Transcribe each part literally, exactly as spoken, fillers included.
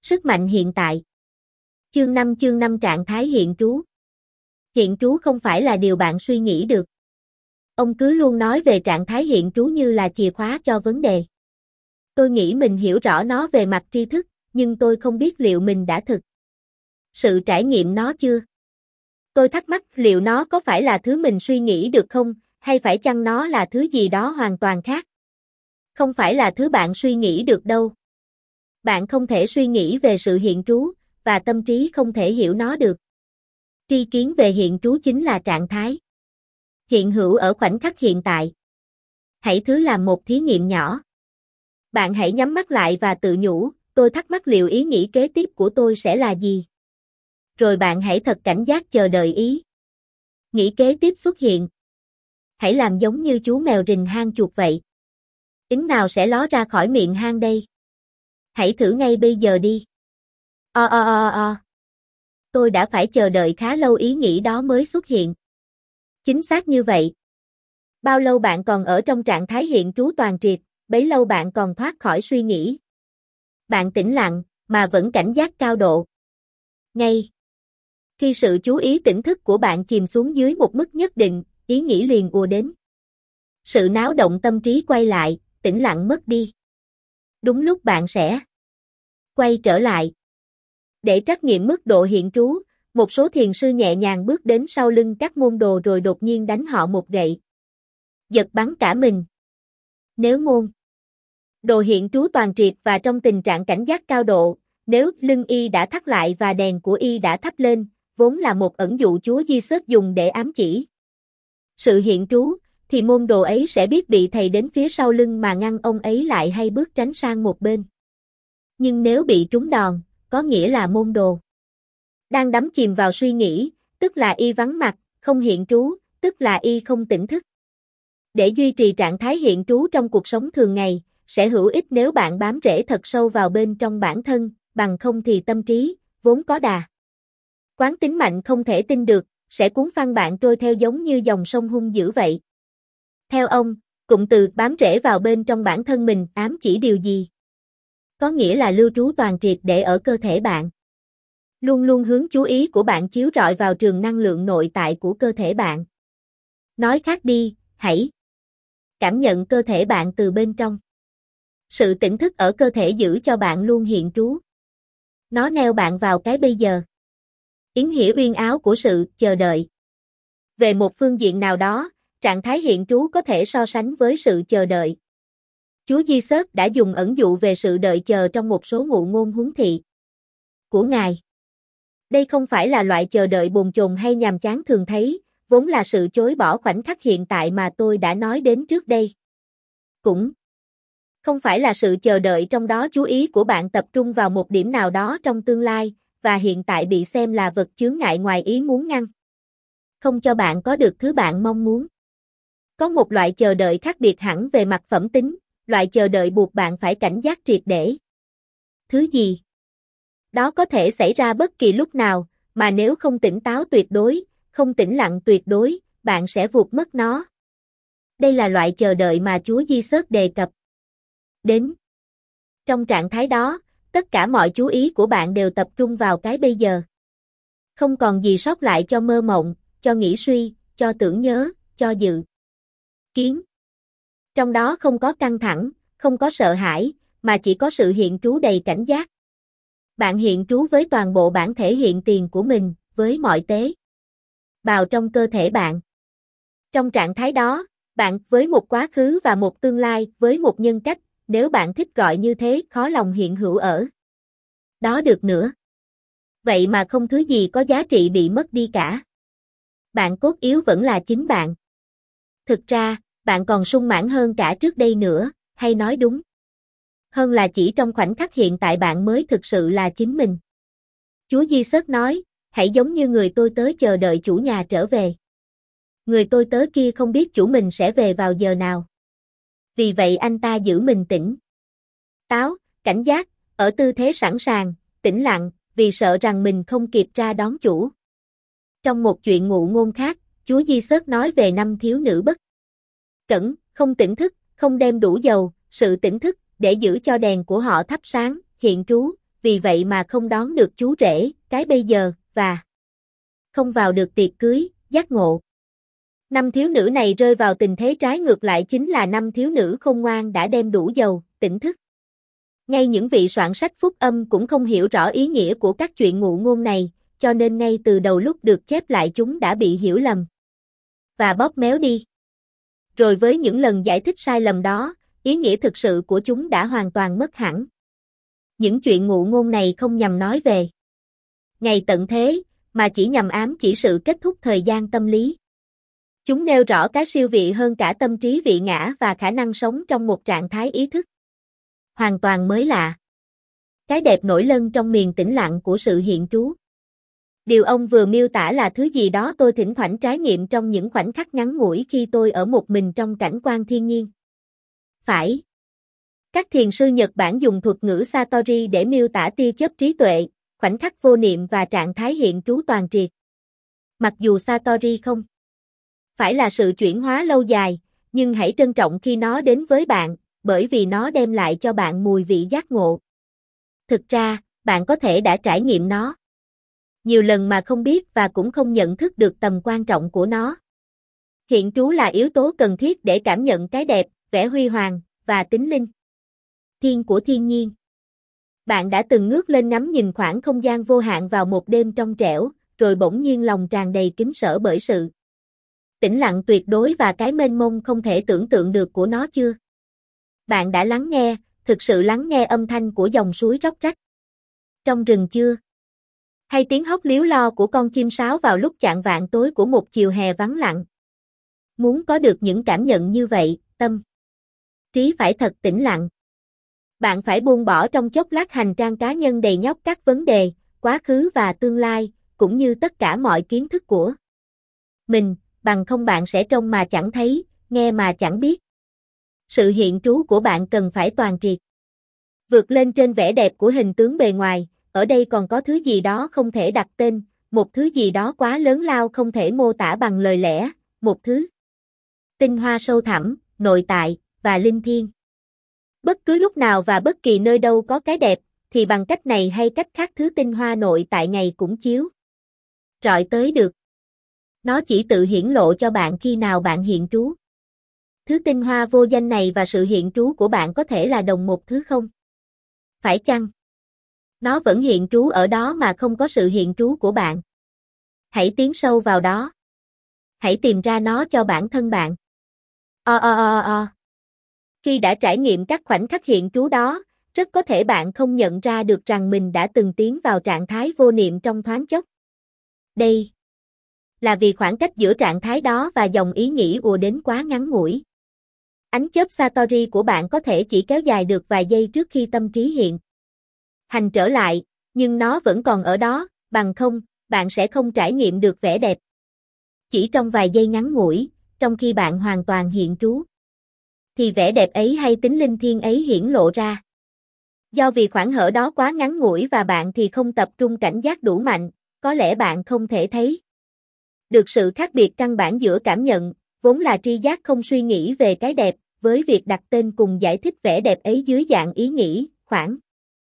Sức mạnh hiện tại. Chương năm chương năm Trạng thái hiện trú. Hiện trú không phải là điều bạn suy nghĩ được. Ông cứ luôn nói về trạng thái hiện trú như là chìa khóa cho vấn đề. Tôi nghĩ mình hiểu rõ nó về mặt tri thức, nhưng tôi không biết liệu mình đã thực sự trải nghiệm nó chưa. Tôi thắc mắc liệu nó có phải là thứ mình suy nghĩ được không, hay phải chăng nó là thứ gì đó hoàn toàn khác. Không phải là thứ bạn suy nghĩ được đâu. Bạn không thể suy nghĩ về sự hiện trú, và tâm trí không thể hiểu nó được. Tri kiến về hiện trú chính là trạng thái hiện hữu ở khoảnh khắc hiện tại. Hãy thử làm một thí nghiệm nhỏ. Bạn hãy nhắm mắt lại và tự nhủ, tôi thắc mắc liệu ý nghĩ kế tiếp của tôi sẽ là gì. Rồi bạn hãy thật cảnh giác chờ đợi ý nghĩ kế tiếp xuất hiện. Hãy làm giống như chú mèo rình hang chuột vậy. Yến nào sẽ ló ra khỏi miệng hang đây? Hãy thử ngay bây giờ đi. O o o o. Tôi đã phải chờ đợi khá lâu ý nghĩ đó mới xuất hiện. Chính xác như vậy. Bao lâu bạn còn ở trong trạng thái hiện trú toàn triệt, bấy lâu bạn còn thoát khỏi suy nghĩ. Bạn tĩnh lặng, mà vẫn cảnh giác cao độ. Ngay khi sự chú ý tỉnh thức của bạn chìm xuống dưới một mức nhất định, ý nghĩ liền ùa đến. Sự náo động tâm trí quay lại, tĩnh lặng mất đi. Đúng lúc bạn sẽ quay trở lại. Để trắc nghiệm mức độ hiện trú, một số thiền sư nhẹ nhàng bước đến sau lưng các môn đồ rồi đột nhiên đánh họ một gậy. Giật bắn cả mình. Nếu môn đồ hiện trú toàn triệt và trong tình trạng cảnh giác cao độ, nếu lưng y đã thắt lại và đèn của y đã thắp lên, vốn là một ẩn dụ Chúa Giêsu dùng để ám chỉ sự hiện trú, thì môn đồ ấy sẽ biết bị thầy đến phía sau lưng mà ngăn ông ấy lại hay bước tránh sang một bên. Nhưng nếu bị trúng đòn, có nghĩa là môn đồ đang đắm chìm vào suy nghĩ, tức là y vắng mặt, không hiện trú, tức là y không tỉnh thức. Để duy trì trạng thái hiện trú trong cuộc sống thường ngày, sẽ hữu ích nếu bạn bám rễ thật sâu vào bên trong bản thân, bằng không thì tâm trí, vốn có đà quán tính mạnh không thể tin được, sẽ cuốn phăng bạn trôi theo giống như dòng sông hung dữ vậy. Theo ông, cụm từ bám rễ vào bên trong bản thân mình ám chỉ điều gì? Có nghĩa là lưu trú toàn triệt để ở cơ thể bạn. Luôn luôn hướng chú ý của bạn chiếu rọi vào trường năng lượng nội tại của cơ thể bạn. Nói khác đi, hãy cảm nhận cơ thể bạn từ bên trong. Sự tỉnh thức ở cơ thể giữ cho bạn luôn hiện trú. Nó neo bạn vào cái bây giờ. Yến hiểu uyên áo của sự chờ đợi. Về một phương diện nào đó, trạng thái hiện trú có thể so sánh với sự chờ đợi. Chúa Giêsu đã dùng ẩn dụ về sự đợi chờ trong một số ngụ ngôn huấn thị của Ngài. Đây không phải là loại chờ đợi bồn chồn hay nhàm chán thường thấy, vốn là sự chối bỏ khoảnh khắc hiện tại mà tôi đã nói đến trước đây. Cũng không phải là sự chờ đợi trong đó chú ý của bạn tập trung vào một điểm nào đó trong tương lai, và hiện tại bị xem là vật chướng ngại ngoài ý muốn ngăn không cho bạn có được thứ bạn mong muốn. Có một loại chờ đợi khác biệt hẳn về mặt phẩm tính, loại chờ đợi buộc bạn phải cảnh giác triệt để. Thứ gì đó có thể xảy ra bất kỳ lúc nào, mà nếu không tỉnh táo tuyệt đối, không tĩnh lặng tuyệt đối, bạn sẽ vụt mất nó. Đây là loại chờ đợi mà Chúa Giêsu đề cập đến. Trong trạng thái đó, tất cả mọi chú ý của bạn đều tập trung vào cái bây giờ. Không còn gì sót lại cho mơ mộng, cho nghĩ suy, cho tưởng nhớ, cho dự kiến. Trong đó không có căng thẳng, không có sợ hãi, mà chỉ có sự hiện trú đầy cảnh giác. Bạn hiện trú với toàn bộ bản thể hiện tiền của mình, với mọi tế bào trong cơ thể bạn. Trong trạng thái đó, bạn với một quá khứ và một tương lai, với một nhân cách, nếu bạn thích gọi như thế, khó lòng hiện hữu ở đó được nữa. Vậy mà không thứ gì có giá trị bị mất đi cả. Bạn cốt yếu vẫn là chính bạn. Thực ra, bạn còn sung mãn hơn cả trước đây nữa, hay nói đúng hơn là chỉ trong khoảnh khắc hiện tại bạn mới thực sự là chính mình. Chúa Giêsu nói, hãy giống như người tôi tớ chờ đợi chủ nhà trở về. Người tôi tớ kia không biết chủ mình sẽ về vào giờ nào. Vì vậy anh ta giữ mình tỉnh táo, cảnh giác, ở tư thế sẵn sàng, tĩnh lặng, vì sợ rằng mình không kịp ra đón chủ. Trong một chuyện ngụ ngôn khác, Chúa Giêsu nói về năm thiếu nữ bất cẩn, không tỉnh thức, không đem đủ dầu, sự tỉnh thức, để giữ cho đèn của họ thắp sáng, hiện trú, vì vậy mà không đón được chú rể, cái bây giờ, và không vào được tiệc cưới, giác ngộ. Năm thiếu nữ này rơi vào tình thế trái ngược lại chính là năm thiếu nữ khôn ngoan đã đem đủ dầu, tỉnh thức. Ngay những vị soạn sách phúc âm cũng không hiểu rõ ý nghĩa của các chuyện ngụ ngôn này, cho nên ngay từ đầu lúc được chép lại chúng đã bị hiểu lầm và bóp méo đi. Rồi với những lần giải thích sai lầm đó, ý nghĩa thực sự của chúng đã hoàn toàn mất hẳn. Những chuyện ngụ ngôn này không nhằm nói về ngày tận thế, mà chỉ nhằm ám chỉ sự kết thúc thời gian tâm lý. Chúng nêu rõ cái siêu vị hơn cả tâm trí vị ngã và khả năng sống trong một trạng thái ý thức hoàn toàn mới lạ. Cái đẹp nổi lân trong miền tĩnh lặng của sự hiện trú. Điều ông vừa miêu tả là thứ gì đó tôi thỉnh thoảng trải nghiệm trong những khoảnh khắc ngắn ngủi khi tôi ở một mình trong cảnh quan thiên nhiên. Phải. Các thiền sư Nhật Bản dùng thuật ngữ Satori để miêu tả tia chớp trí tuệ, khoảnh khắc vô niệm và trạng thái hiện trú toàn triệt. Mặc dù Satori không phải là sự chuyển hóa lâu dài, nhưng hãy trân trọng khi nó đến với bạn, bởi vì nó đem lại cho bạn mùi vị giác ngộ. Thực ra, bạn có thể đã trải nghiệm nó nhiều lần mà không biết và cũng không nhận thức được tầm quan trọng của nó. Hiện trú là yếu tố cần thiết để cảm nhận cái đẹp, vẻ huy hoàng, và tính linh thiêng của thiên nhiên. Bạn đã từng ngước lên ngắm nhìn khoảng không gian vô hạn vào một đêm trong trẻo, rồi bỗng nhiên lòng tràn đầy kính sợ bởi sự tĩnh lặng tuyệt đối và cái mênh mông không thể tưởng tượng được của nó chưa? Bạn đã lắng nghe, thực sự lắng nghe âm thanh của dòng suối róc rách trong rừng chưa? Hay tiếng hót líu lo của con chim sáo vào lúc chạng vạng tối của một chiều hè vắng lặng? Muốn có được những cảm nhận như vậy, tâm trí phải thật tĩnh lặng. Bạn phải buông bỏ trong chốc lát hành trang cá nhân đầy nhóc các vấn đề, quá khứ và tương lai, cũng như tất cả mọi kiến thức của mình, bằng không bạn sẽ trông mà chẳng thấy, nghe mà chẳng biết. Sự hiện trú của bạn cần phải toàn triệt. Vượt lên trên vẻ đẹp của hình tướng bề ngoài, ở đây còn có thứ gì đó không thể đặt tên, một thứ gì đó quá lớn lao không thể mô tả bằng lời lẽ, một thứ tinh hoa sâu thẳm, nội tại, và linh thiêng. Bất cứ lúc nào và bất kỳ nơi đâu có cái đẹp, thì bằng cách này hay cách khác thứ tinh hoa nội tại ngày cũng chiếu rọi tới được. Nó chỉ tự hiển lộ cho bạn khi nào bạn hiện trú. Thứ tinh hoa vô danh này và sự hiện trú của bạn có thể là đồng một thứ không? Phải chăng nó vẫn hiện trú ở đó mà không có sự hiện trú của bạn? Hãy tiến sâu vào đó. Hãy tìm ra nó cho bản thân bạn. O o o o. Khi đã trải nghiệm các khoảnh khắc hiện trú đó, rất có thể bạn không nhận ra được rằng mình đã từng tiến vào trạng thái vô niệm trong thoáng chốc. Đây là vì khoảng cách giữa trạng thái đó và dòng ý nghĩ ùa đến quá ngắn ngủi. Ánh chớp Satori của bạn có thể chỉ kéo dài được vài giây trước khi tâm trí hiện hành trở lại, nhưng nó vẫn còn ở đó, bằng không, bạn sẽ không trải nghiệm được vẻ đẹp. Chỉ trong vài giây ngắn ngủi, trong khi bạn hoàn toàn hiện trú, thì vẻ đẹp ấy hay tính linh thiêng ấy hiển lộ ra. Do vì khoảng hở đó quá ngắn ngủi và bạn thì không tập trung cảnh giác đủ mạnh, có lẽ bạn không thể thấy được sự khác biệt căn bản giữa cảm nhận, vốn là tri giác không suy nghĩ về cái đẹp, với việc đặt tên cùng giải thích vẻ đẹp ấy dưới dạng ý nghĩ, khoảng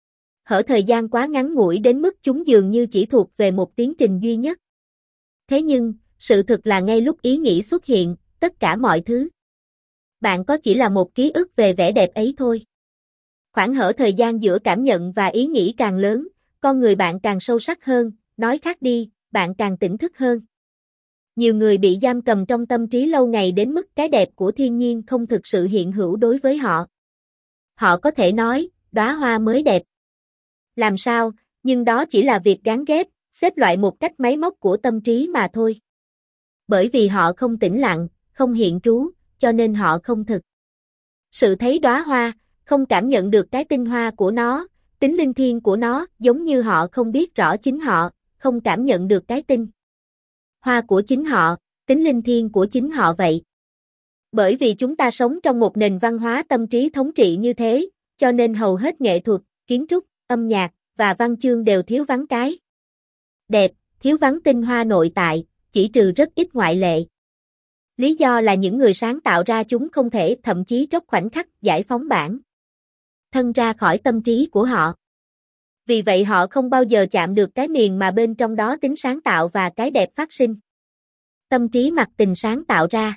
hở thời gian quá ngắn ngủi đến mức chúng dường như chỉ thuộc về một tiến trình duy nhất. Thế nhưng, sự thực là ngay lúc ý nghĩ xuất hiện, tất cả mọi thứ bạn có chỉ là một ký ức về vẻ đẹp ấy thôi. Khoảng hở thời gian giữa cảm nhận và ý nghĩ càng lớn, con người bạn càng sâu sắc hơn, nói khác đi, bạn càng tỉnh thức hơn. Nhiều người bị giam cầm trong tâm trí lâu ngày đến mức cái đẹp của thiên nhiên không thực sự hiện hữu đối với họ. Họ có thể nói, đóa hoa mới đẹp. Làm sao, nhưng đó chỉ là việc gán ghép, xếp loại một cách máy móc của tâm trí mà thôi. Bởi vì họ không tĩnh lặng, không hiện trú, cho nên họ không thực sự thấy đóa hoa, không cảm nhận được cái tinh hoa của nó, tính linh thiêng của nó, giống như họ không biết rõ chính họ, không cảm nhận được cái tinh hoa của chính họ, tính linh thiêng của chính họ vậy. Bởi vì chúng ta sống trong một nền văn hóa tâm trí thống trị như thế, cho nên hầu hết nghệ thuật, kiến trúc, âm nhạc và văn chương đều thiếu vắng cái đẹp, thiếu vắng tinh hoa nội tại, chỉ trừ rất ít ngoại lệ. Lý do là những người sáng tạo ra chúng không thể thậm chí trong khoảnh khắc giải phóng bản thân ra khỏi tâm trí của họ. Vì vậy họ không bao giờ chạm được cái miền mà bên trong đó tính sáng tạo và cái đẹp phát sinh. Tâm trí mặc tình sáng tạo ra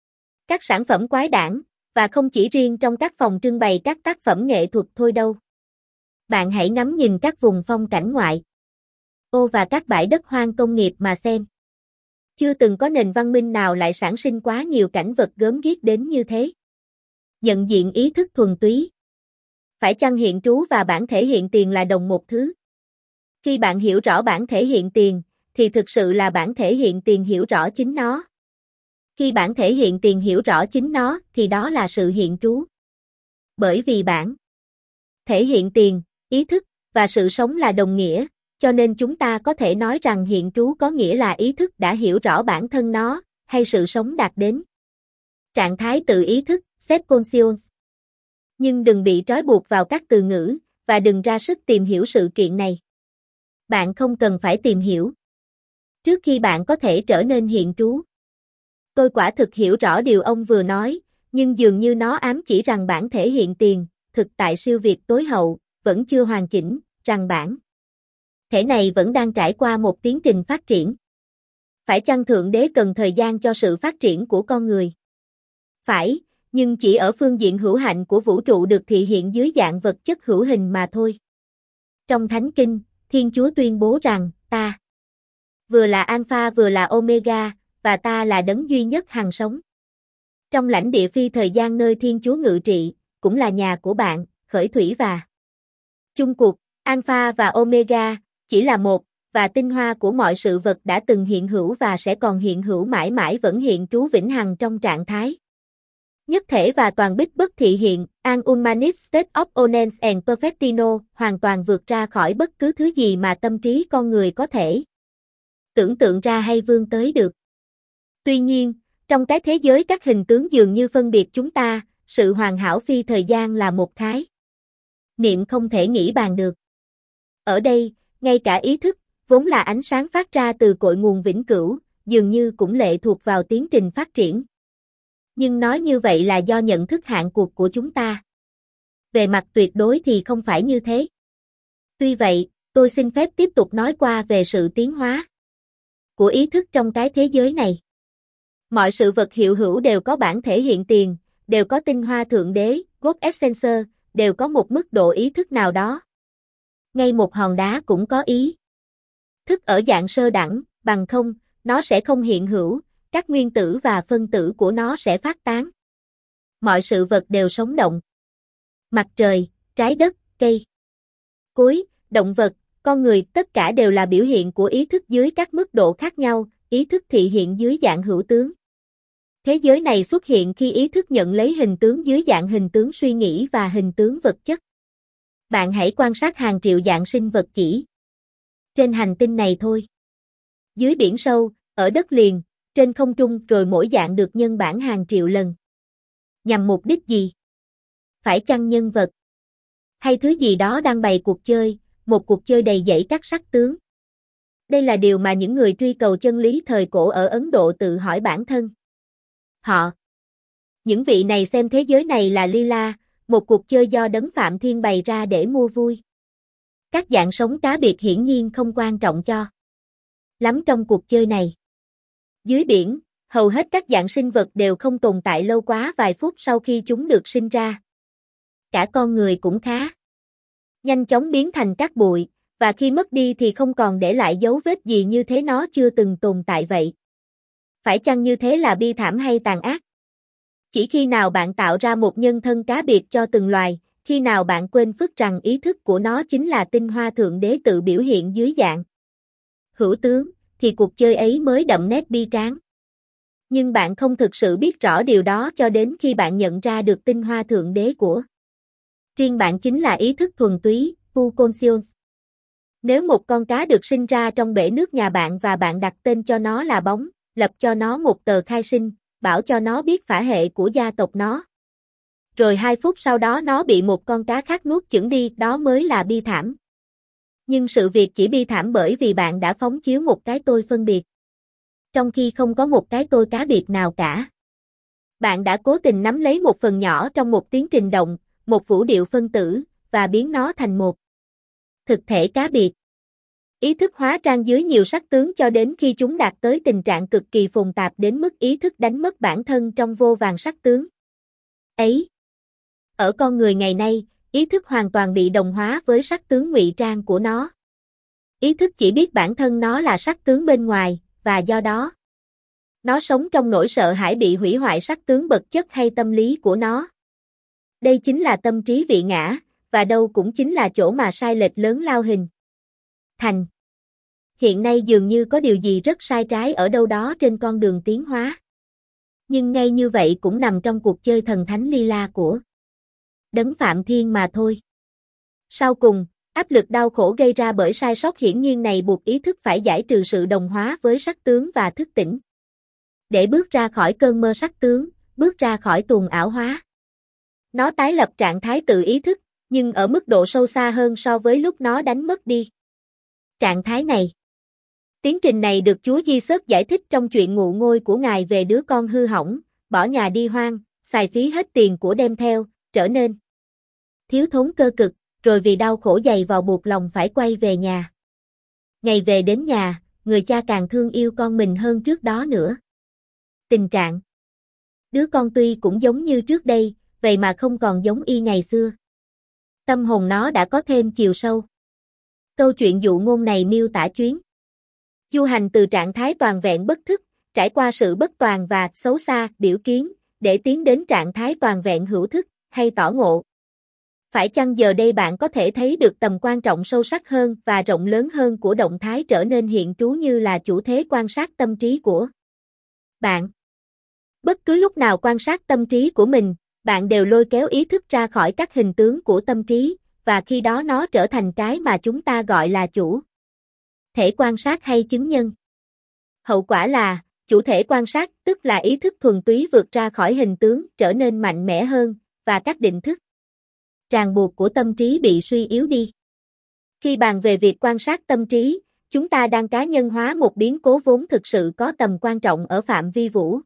các sản phẩm quái đản, và không chỉ riêng trong các phòng trưng bày các tác phẩm nghệ thuật thôi đâu. Bạn hãy ngắm nhìn các vùng phong cảnh ngoại ô và các bãi đất hoang công nghiệp mà xem. Chưa từng có nền văn minh nào lại sản sinh quá nhiều cảnh vật gớm ghiếc đến như thế. Nhận diện ý thức thuần túy. Phải chăng hiện trú và bản thể hiện tiền là đồng một thứ? Khi bạn hiểu rõ bản thể hiện tiền, thì thực sự là bản thể hiện tiền hiểu rõ chính nó. Khi bản thể hiện tiền hiểu rõ chính nó, thì đó là sự hiện trú. Bởi vì bản thể hiện tiền, ý thức, và sự sống là đồng nghĩa, cho nên chúng ta có thể nói rằng hiện trú có nghĩa là ý thức đã hiểu rõ bản thân nó, hay sự sống đạt đến trạng thái tự ý thức, self-conscious. Nhưng đừng bị trói buộc vào các từ ngữ, và đừng ra sức tìm hiểu sự kiện này. Bạn không cần phải tìm hiểu trước khi bạn có thể trở nên hiện trú. Tôi quả thực hiểu rõ điều ông vừa nói, nhưng dường như nó ám chỉ rằng bản thể hiện tiền, thực tại siêu việt tối hậu, vẫn chưa hoàn chỉnh, rằng bản thể này vẫn đang trải qua một tiến trình phát triển. Phải chăng Thượng Đế cần thời gian cho sự phát triển của con người? Phải, nhưng chỉ ở phương diện hữu hạnh của vũ trụ được thị hiện dưới dạng vật chất hữu hình mà thôi. Trong Thánh Kinh, Thiên Chúa tuyên bố rằng, ta vừa là Alpha vừa là Omega, và ta là đấng duy nhất hằng sống. Trong lãnh địa phi thời gian nơi Thiên Chúa ngự trị, cũng là nhà của bạn, khởi thủy và chung cuộc, Alpha và Omega, chỉ là một, và tinh hoa của mọi sự vật đã từng hiện hữu và sẽ còn hiện hữu mãi mãi vẫn hiện trú vĩnh hằng trong trạng thái nhất thể và toàn bích bất thị hiện, an unmanaged state of oneness and perfectino, hoàn toàn vượt ra khỏi bất cứ thứ gì mà tâm trí con người có thể tưởng tượng ra hay vươn tới được. Tuy nhiên, trong cái thế giới các hình tướng dường như phân biệt chúng ta, sự hoàn hảo phi thời gian là một khái niệm không thể nghĩ bàn được. Ở đây, ngay cả ý thức, vốn là ánh sáng phát ra từ cội nguồn vĩnh cửu, dường như cũng lệ thuộc vào tiến trình phát triển. Nhưng nói như vậy là do nhận thức hạn cuộc của chúng ta. Về mặt tuyệt đối thì không phải như thế. Tuy vậy, tôi xin phép tiếp tục nói qua về sự tiến hóa của ý thức trong cái thế giới này. Mọi sự vật hiện hữu đều có bản thể hiện tiền, đều có tinh hoa thượng đế, God Essence, đều có một mức độ ý thức nào đó. Ngay một hòn đá cũng có ý thức ở dạng sơ đẳng, bằng không, nó sẽ không hiện hữu, các nguyên tử và phân tử của nó sẽ phát tán. Mọi sự vật đều sống động. Mặt trời, trái đất, cây, cối, động vật, con người, tất cả đều là biểu hiện của ý thức dưới các mức độ khác nhau, ý thức thị hiện dưới dạng hữu tướng. Thế giới này xuất hiện khi ý thức nhận lấy hình tướng dưới dạng hình tướng suy nghĩ và hình tướng vật chất. Bạn hãy quan sát hàng triệu dạng sinh vật chỉ trên hành tinh này thôi. Dưới biển sâu, ở đất liền, trên không trung, rồi mỗi dạng được nhân bản hàng triệu lần. Nhằm mục đích gì? Phải chăng nhân vật hay thứ gì đó đang bày cuộc chơi, một cuộc chơi đầy dẫy các sắc tướng? Đây là điều mà những người truy cầu chân lý thời cổ ở Ấn Độ tự hỏi bản thân. Họ, những vị này xem thế giới này là Lila, một cuộc chơi do Đấng Phạm Thiên bày ra để mua vui. Các dạng sống cá biệt hiển nhiên không quan trọng cho lắm trong cuộc chơi này. Dưới biển, hầu hết các dạng sinh vật đều không tồn tại lâu quá vài phút sau khi chúng được sinh ra. Cả con người cũng khá nhanh chóng biến thành cát bụi, và khi mất đi thì không còn để lại dấu vết gì, như thế nó chưa từng tồn tại vậy. Phải chăng như thế là bi thảm hay tàn ác? Chỉ khi nào bạn tạo ra một nhân thân cá biệt cho từng loài, khi nào bạn quên phức rằng ý thức của nó chính là tinh hoa thượng đế tự biểu hiện dưới dạng hữu tướng, thì cuộc chơi ấy mới đậm nét bi tráng. Nhưng bạn không thực sự biết rõ điều đó cho đến khi bạn nhận ra được tinh hoa thượng đế của riêng bạn chính là ý thức thuần túy, full conscious. Nếu một con cá được sinh ra trong bể nước nhà bạn và bạn đặt tên cho nó là Bóng, lập cho nó một tờ khai sinh, bảo cho nó biết phả hệ của gia tộc nó, rồi hai phút sau đó nó bị một con cá khác nuốt chửng đi, đó mới là bi thảm. Nhưng sự việc chỉ bi thảm bởi vì bạn đã phóng chiếu một cái tôi phân biệt, trong khi không có một cái tôi cá biệt nào cả. Bạn đã cố tình nắm lấy một phần nhỏ trong một tiến trình động, một vũ điệu phân tử, và biến nó thành một Thực thể cá biệt. Ý thức hóa trang dưới nhiều sắc tướng cho đến khi chúng đạt tới tình trạng cực kỳ phồn tạp đến mức ý thức đánh mất bản thân trong vô vàn sắc tướng ấy. Ở con người ngày nay, ý thức hoàn toàn bị đồng hóa với sắc tướng ngụy trang của nó. Ý thức chỉ biết bản thân nó là sắc tướng bên ngoài, và do đó, nó sống trong nỗi sợ hãi bị hủy hoại sắc tướng vật chất hay tâm lý của nó. Đây chính là tâm trí vị ngã, và đâu cũng chính là chỗ mà sai lệch lớn lao hình thành. Hiện nay dường như có điều gì rất sai trái ở đâu đó trên con đường tiến hóa. Nhưng ngay như vậy cũng nằm trong cuộc chơi thần thánh ly la của Đấng Phạm Thiên mà thôi. Sau cùng, áp lực đau khổ gây ra bởi sai sót hiển nhiên này buộc ý thức phải giải trừ sự đồng hóa với sắc tướng và thức tỉnh. Để bước ra khỏi cơn mơ sắc tướng, bước ra khỏi tuồng ảo hóa. Nó tái lập trạng thái tự ý thức, nhưng ở mức độ sâu xa hơn so với lúc nó đánh mất đi trạng thái này. Tiến trình này được Chúa Giêsu giải thích trong chuyện ngụ ngôi của Ngài về đứa con hư hỏng, bỏ nhà đi hoang, xài phí hết tiền của đem theo, trở nên thiếu thốn cơ cực, rồi vì đau khổ dày vào buộc lòng phải quay về nhà. Ngày về đến nhà, người cha càng thương yêu con mình hơn trước đó nữa. Tình trạng đứa con tuy cũng giống như trước đây, vậy mà không còn giống y ngày xưa. Tâm hồn nó đã có thêm chiều sâu. Câu chuyện dụ ngôn này miêu tả chuyến du hành từ trạng thái toàn vẹn bất thức, trải qua sự bất toàn và xấu xa, biểu kiến, để tiến đến trạng thái toàn vẹn hữu thức, hay tỏ ngộ. Phải chăng giờ đây bạn có thể thấy được tầm quan trọng sâu sắc hơn và rộng lớn hơn của động thái trở nên hiện trú như là chủ thế quan sát tâm trí của bạn? Bất cứ lúc nào quan sát tâm trí của mình, bạn đều lôi kéo ý thức ra khỏi các hình tướng của tâm trí, và khi đó nó trở thành cái mà chúng ta gọi là chủ thể quan sát hay chứng nhân. Hậu quả là, chủ thể quan sát, tức là ý thức thuần túy vượt ra khỏi hình tướng, trở nên mạnh mẽ hơn, và các định thức ràng buộc của tâm trí bị suy yếu đi. Khi bàn về việc quan sát tâm trí, chúng ta đang cá nhân hóa một biến cố vốn thực sự có tầm quan trọng ở phạm vi vũ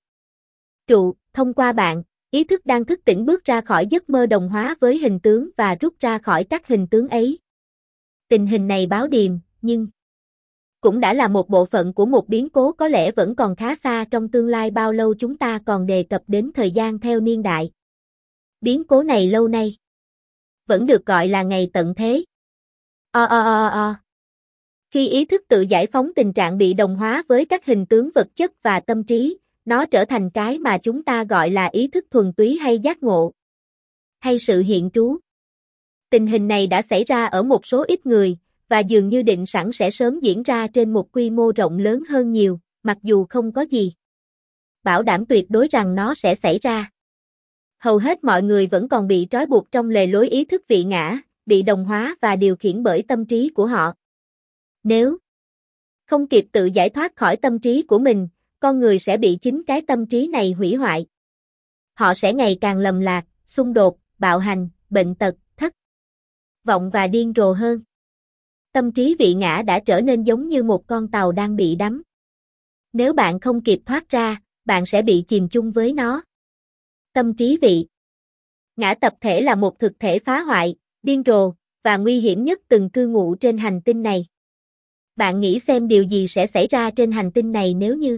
trụ. Thông qua bạn, ý thức đang thức tỉnh bước ra khỏi giấc mơ đồng hóa với hình tướng và rút ra khỏi các hình tướng ấy. Tình hình này báo điềm, nhưng cũng đã là một bộ phận của một biến cố có lẽ vẫn còn khá xa trong tương lai bao lâu chúng ta còn đề cập đến thời gian theo niên đại. Biến cố này lâu nay vẫn được gọi là ngày tận thế. O o o o. Khi ý thức tự giải phóng tình trạng bị đồng hóa với các hình tướng vật chất và tâm trí, nó trở thành cái mà chúng ta gọi là ý thức thuần túy hay giác ngộ, hay sự hiện trú. Tình hình này đã xảy ra ở một số ít người, và dường như định sẵn sẽ sớm diễn ra trên một quy mô rộng lớn hơn nhiều, mặc dù không có gì bảo đảm tuyệt đối rằng nó sẽ xảy ra. Hầu hết mọi người vẫn còn bị trói buộc trong lề lối ý thức vị ngã, bị đồng hóa và điều khiển bởi tâm trí của họ. Nếu không kịp tự giải thoát khỏi tâm trí của mình, con người sẽ bị chính cái tâm trí này hủy hoại. Họ sẽ ngày càng lầm lạc, xung đột, bạo hành, bệnh tật, thất vọng và điên rồ hơn. Tâm trí vị ngã đã trở nên giống như một con tàu đang bị đắm. Nếu bạn không kịp thoát ra, bạn sẽ bị chìm chung với nó. Tâm trí vị ngã tập thể là một thực thể phá hoại, điên rồ, và nguy hiểm nhất từng cư ngụ trên hành tinh này. Bạn nghĩ xem điều gì sẽ xảy ra trên hành tinh này nếu như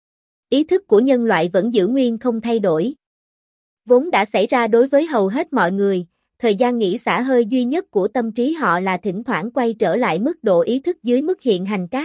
ý thức của nhân loại vẫn giữ nguyên không thay đổi. Vốn đã xảy ra đối với hầu hết mọi người, thời gian nghỉ xả hơi duy nhất của tâm trí họ là thỉnh thoảng quay trở lại mức độ ý thức dưới mức hiện hành các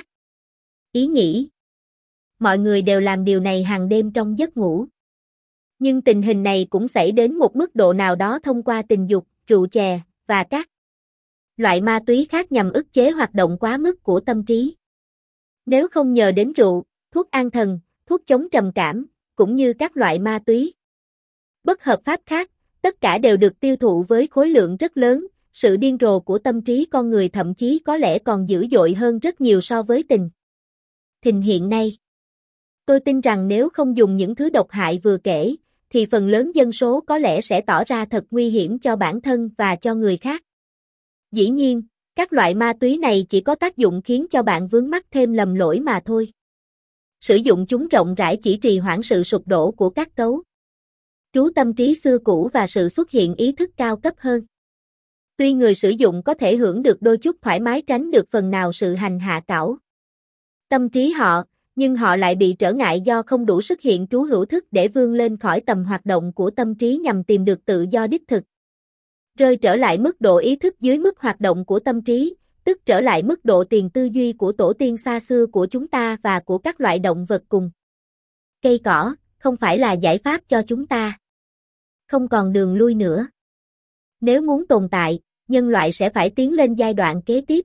ý nghĩ. Mọi người đều làm điều này hàng đêm trong giấc ngủ. Nhưng tình hình này cũng xảy đến một mức độ nào đó thông qua tình dục, rượu chè, và các loại ma túy khác nhằm ức chế hoạt động quá mức của tâm trí. Nếu không nhờ đến rượu, thuốc an thần, thuốc chống trầm cảm, cũng như các loại ma túy bất hợp pháp khác, tất cả đều được tiêu thụ với khối lượng rất lớn, sự điên rồ của tâm trí con người thậm chí có lẽ còn dữ dội hơn rất nhiều so với tình hình hiện nay. Tôi tin rằng nếu không dùng những thứ độc hại vừa kể, thì phần lớn dân số có lẽ sẽ tỏ ra thật nguy hiểm cho bản thân và cho người khác. Dĩ nhiên, các loại ma túy này chỉ có tác dụng khiến cho bạn vướng mắc thêm lầm lỗi mà thôi. Sử dụng chúng rộng rãi chỉ trì hoãn sự sụp đổ của các cấu trú tâm trí xưa cũ và sự xuất hiện ý thức cao cấp hơn. Tuy người sử dụng có thể hưởng được đôi chút thoải mái tránh được phần nào sự hành hạ cảo tâm trí họ, nhưng họ lại bị trở ngại do không đủ sức hiện trú hữu thức để vươn lên khỏi tầm hoạt động của tâm trí nhằm tìm được tự do đích thực. Rơi trở lại mức độ ý thức dưới mức hoạt động của tâm trí, tức trở lại mức độ tiền tư duy của tổ tiên xa xưa của chúng ta và của các loại động vật cùng cây cỏ, không phải là giải pháp cho chúng ta. Không còn đường lui nữa. Nếu muốn tồn tại, nhân loại sẽ phải tiến lên giai đoạn kế tiếp.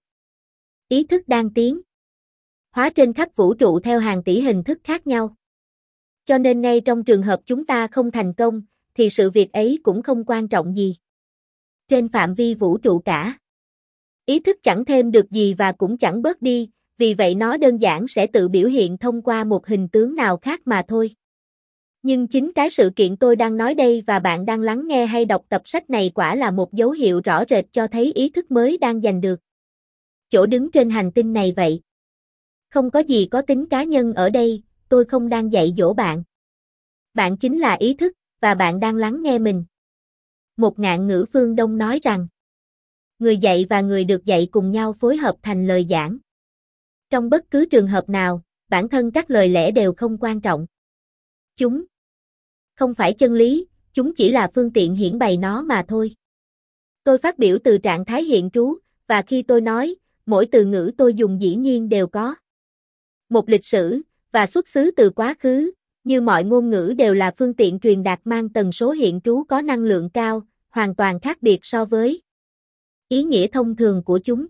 Ý thức đang tiến hóa trên khắp vũ trụ theo hàng tỷ hình thức khác nhau. Cho nên ngay trong trường hợp chúng ta không thành công, thì sự việc ấy cũng không quan trọng gì. Trên phạm vi vũ trụ cả, ý thức chẳng thêm được gì và cũng chẳng bớt đi, vì vậy nó đơn giản sẽ tự biểu hiện thông qua một hình tướng nào khác mà thôi. Nhưng chính cái sự kiện tôi đang nói đây và bạn đang lắng nghe hay đọc tập sách này quả là một dấu hiệu rõ rệt cho thấy ý thức mới đang giành được chỗ đứng trên hành tinh này vậy. Không có gì có tính cá nhân ở đây, tôi không đang dạy dỗ bạn. Bạn chính là ý thức, và bạn đang lắng nghe mình. Một ngạn ngữ phương Đông nói rằng, người dạy và người được dạy cùng nhau phối hợp thành lời giảng. Trong bất cứ trường hợp nào, bản thân các lời lẽ đều không quan trọng. Chúng không phải chân lý, chúng chỉ là phương tiện hiển bày nó mà thôi. Tôi phát biểu từ trạng thái hiện trú, và khi tôi nói, mỗi từ ngữ tôi dùng dĩ nhiên đều có một lịch sử, và xuất xứ từ quá khứ, như mọi ngôn ngữ đều là phương tiện truyền đạt mang tần số hiện trú có năng lượng cao, hoàn toàn khác biệt so với ý nghĩa thông thường của chúng.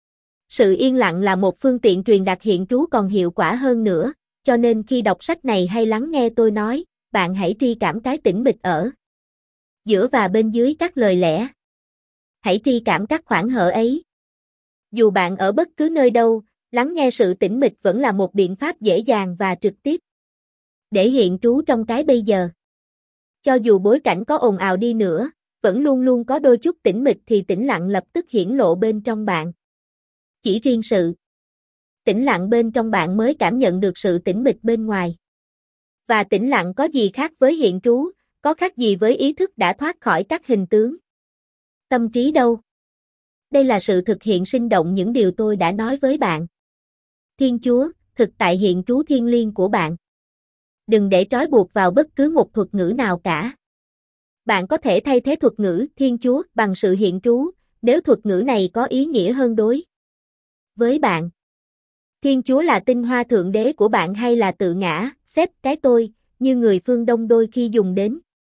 Sự yên lặng là một phương tiện truyền đạt hiện trú còn hiệu quả hơn nữa, cho nên khi đọc sách này hay lắng nghe tôi nói, bạn hãy tri cảm cái tĩnh mịch ở giữa và bên dưới các lời lẽ. Hãy tri cảm các khoảng hở ấy. Dù bạn ở bất cứ nơi đâu, lắng nghe sự tĩnh mịch vẫn là một biện pháp dễ dàng và trực tiếp để hiện trú trong cái bây giờ. Cho dù bối cảnh có ồn ào đi nữa, vẫn luôn luôn có đôi chút tĩnh mịch thì tĩnh lặng lập tức hiển lộ bên trong bạn. Chỉ riêng sự tĩnh lặng bên trong bạn mới cảm nhận được sự tĩnh mịch bên ngoài. Và tĩnh lặng có gì khác với hiện trú, có khác gì với ý thức đã thoát khỏi các hình tướng tâm trí đâu. Đây là sự thực hiện sinh động những điều tôi đã nói với bạn. Thiên Chúa, thực tại hiện trú thiêng liêng của bạn. Đừng để trói buộc vào bất cứ một thuật ngữ nào cả. Bạn có thể thay thế thuật ngữ Thiên Chúa bằng sự hiện trú, nếu thuật ngữ này có ý nghĩa hơn đối với bạn. Thiên Chúa là tinh hoa thượng đế của bạn hay là tự ngã, xếp cái tôi, như người phương Đông đôi khi dùng đến.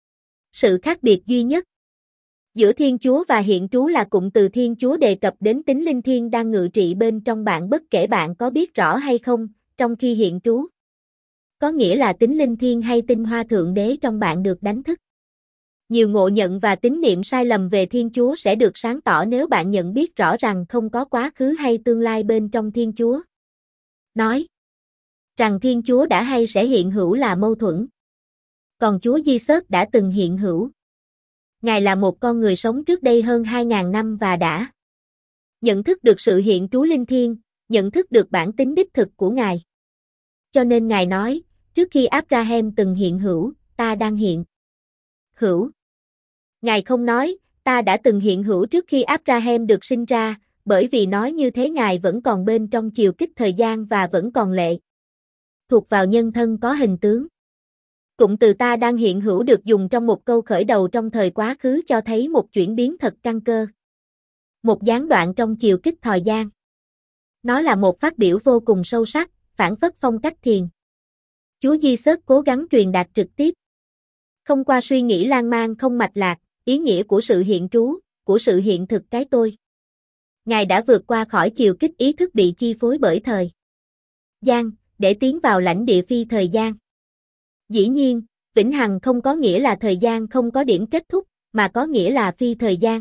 Sự khác biệt duy nhất giữa Thiên Chúa và hiện trú là cụm từ Thiên Chúa đề cập đến tính linh thiêng đang ngự trị bên trong bạn bất kể bạn có biết rõ hay không, trong khi hiện trú có nghĩa là tính linh thiêng hay tinh hoa thượng đế trong bạn được đánh thức. Nhiều ngộ nhận và tín niệm sai lầm về Thiên Chúa sẽ được sáng tỏ nếu bạn nhận biết rõ rằng không có quá khứ hay tương lai bên trong Thiên Chúa. Nói rằng Thiên Chúa đã hay sẽ hiện hữu là mâu thuẫn. Còn Chúa Giêsu đã từng hiện hữu. Ngài là một con người sống trước đây hơn hai nghìn năm và đã nhận thức được sự hiện trú linh thiêng, nhận thức được bản tính đích thực của Ngài. Cho nên Ngài nói, trước khi Abraham từng hiện hữu, ta đang hiện hữu. Ngài không nói, ta đã từng hiện hữu trước khi Abraham được sinh ra, bởi vì nói như thế Ngài vẫn còn bên trong chiều kích thời gian và vẫn còn lệ thuộc vào nhân thân có hình tướng. Cụm từ ta đang hiện hữu được dùng trong một câu khởi đầu trong thời quá khứ cho thấy một chuyển biến thật căn cơ. Một gián đoạn trong chiều kích thời gian. Nó là một phát biểu vô cùng sâu sắc, phản phất phong cách thiền. Chúa Giêsu cố gắng truyền đạt trực tiếp. Không qua suy nghĩ lan man không mạch lạc, ý nghĩa của sự hiện trú, của sự hiện thực cái tôi. Ngài đã vượt qua khỏi chiều kích ý thức bị chi phối bởi thời gian, để tiến vào lãnh địa phi thời gian. Dĩ nhiên, vĩnh hằng không có nghĩa là thời gian không có điểm kết thúc, mà có nghĩa là phi thời gian.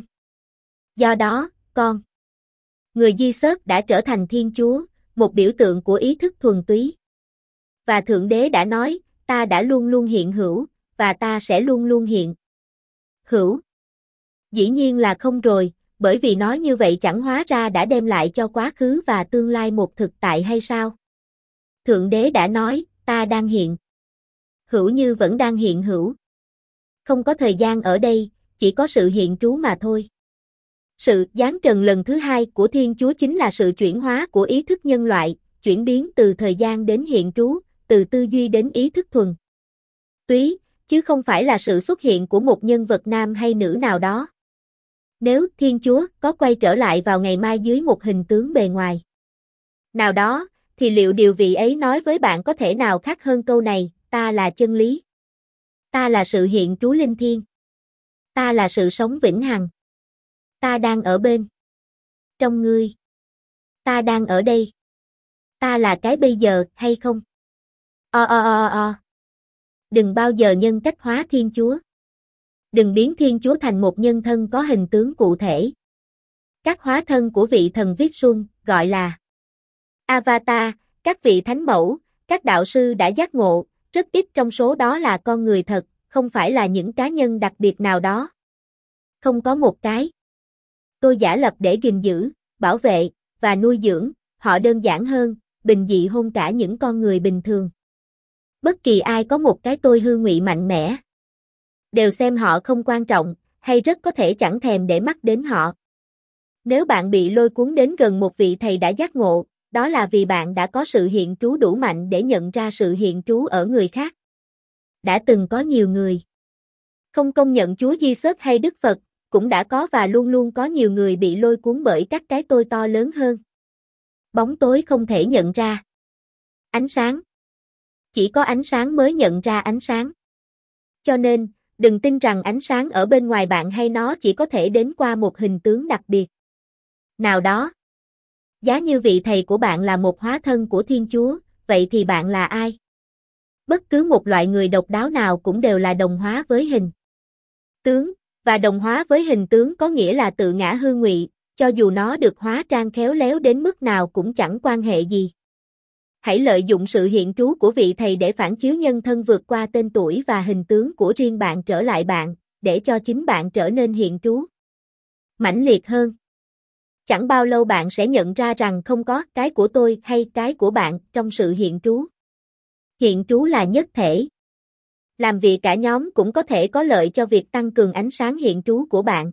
Do đó, con người Giêsu đã trở thành Thiên Chúa, một biểu tượng của ý thức thuần túy. Và Thượng Đế đã nói, ta đã luôn luôn hiện hữu, và ta sẽ luôn luôn hiện hữu. Dĩ nhiên là không rồi, bởi vì nói như vậy chẳng hóa ra đã đem lại cho quá khứ và tương lai một thực tại hay sao? Thượng Đế đã nói, ta đang hiện hữu như vẫn đang hiện hữu. Không có thời gian ở đây, chỉ có sự hiện trú mà thôi. Sự giáng trần lần thứ hai của Thiên Chúa chính là sự chuyển hóa của ý thức nhân loại, chuyển biến từ thời gian đến hiện trú, từ tư duy đến ý thức thuần túy, chứ không phải là sự xuất hiện của một nhân vật nam hay nữ nào đó. Nếu Thiên Chúa có quay trở lại vào ngày mai dưới một hình tướng bề ngoài nào đó, thì liệu điều vị ấy nói với bạn có thể nào khác hơn câu này, ta là chân lý. Ta là sự hiện trú linh thiêng. Ta là sự sống vĩnh hằng. Ta đang ở bên trong ngươi. Ta đang ở đây. Ta là cái bây giờ hay không? O o o o. Đừng bao giờ nhân cách hóa Thiên Chúa. Đừng biến Thiên Chúa thành một nhân thân có hình tướng cụ thể. Các hóa thân của vị thần viết xuân, gọi là Avatar, các vị thánh mẫu, các đạo sư đã giác ngộ, rất ít trong số đó là con người thật, không phải là những cá nhân đặc biệt nào đó. Không có một cái. Tôi giả lập để gìn giữ, bảo vệ, và nuôi dưỡng, họ đơn giản hơn, bình dị hơn cả những con người bình thường. Bất kỳ ai có một cái tôi hư ngụy mạnh mẽ, đều xem họ không quan trọng, hay rất có thể chẳng thèm để mắt đến họ. Nếu bạn bị lôi cuốn đến gần một vị thầy đã giác ngộ, đó là vì bạn đã có sự hiện trú đủ mạnh để nhận ra sự hiện trú ở người khác. Đã từng có nhiều người không công nhận Chúa Giêsu hay Đức Phật, cũng đã có và luôn luôn có nhiều người bị lôi cuốn bởi các cái tôi to lớn hơn. Bóng tối không thể nhận ra ánh sáng. Chỉ có ánh sáng mới nhận ra ánh sáng. Cho nên, đừng tin rằng ánh sáng ở bên ngoài bạn hay nó chỉ có thể đến qua một hình tướng đặc biệt nào đó. Giá như vị thầy của bạn là một hóa thân của Thiên Chúa, vậy thì bạn là ai? Bất cứ một loại người độc đáo nào cũng đều là đồng hóa với hình tướng, và đồng hóa với hình tướng có nghĩa là tự ngã hư ngụy, cho dù nó được hóa trang khéo léo đến mức nào cũng chẳng quan hệ gì. Hãy lợi dụng sự hiện trú của vị thầy để phản chiếu nhân thân vượt qua tên tuổi và hình tướng của riêng bạn trở lại bạn, để cho chính bạn trở nên hiện trú mãnh liệt hơn. Chẳng bao lâu bạn sẽ nhận ra rằng không có cái của tôi hay cái của bạn trong sự hiện trú. Hiện trú là nhất thể. Làm việc cả nhóm cũng có thể có lợi cho việc tăng cường ánh sáng hiện trú của bạn.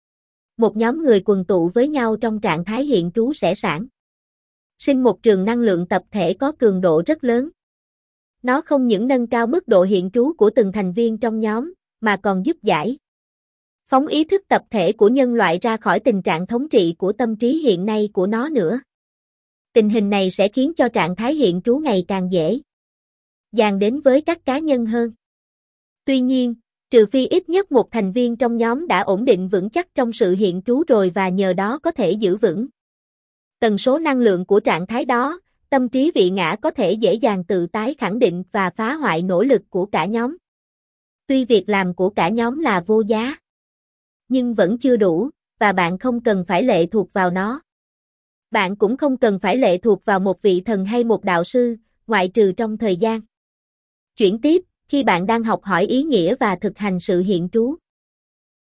Một nhóm người quần tụ với nhau trong trạng thái hiện trú sẽ sản sinh một trường năng lượng tập thể có cường độ rất lớn. Nó không những nâng cao mức độ hiện trú của từng thành viên trong nhóm, mà còn giúp giải phóng ý thức tập thể của nhân loại ra khỏi tình trạng thống trị của tâm trí hiện nay của nó nữa. Tình hình này sẽ khiến cho trạng thái hiện trú ngày càng dễ dàng đến với các cá nhân hơn. Tuy nhiên, trừ phi ít nhất một thành viên trong nhóm đã ổn định vững chắc trong sự hiện trú rồi và nhờ đó có thể giữ vững tần số năng lượng của trạng thái đó, tâm trí vị ngã có thể dễ dàng tự tái khẳng định và phá hoại nỗ lực của cả nhóm. Tuy việc làm của cả nhóm là vô giá, nhưng vẫn chưa đủ, và bạn không cần phải lệ thuộc vào nó. Bạn cũng không cần phải lệ thuộc vào một vị thần hay một đạo sư, ngoại trừ trong thời gian chuyển tiếp, khi bạn đang học hỏi ý nghĩa và thực hành sự hiện trú.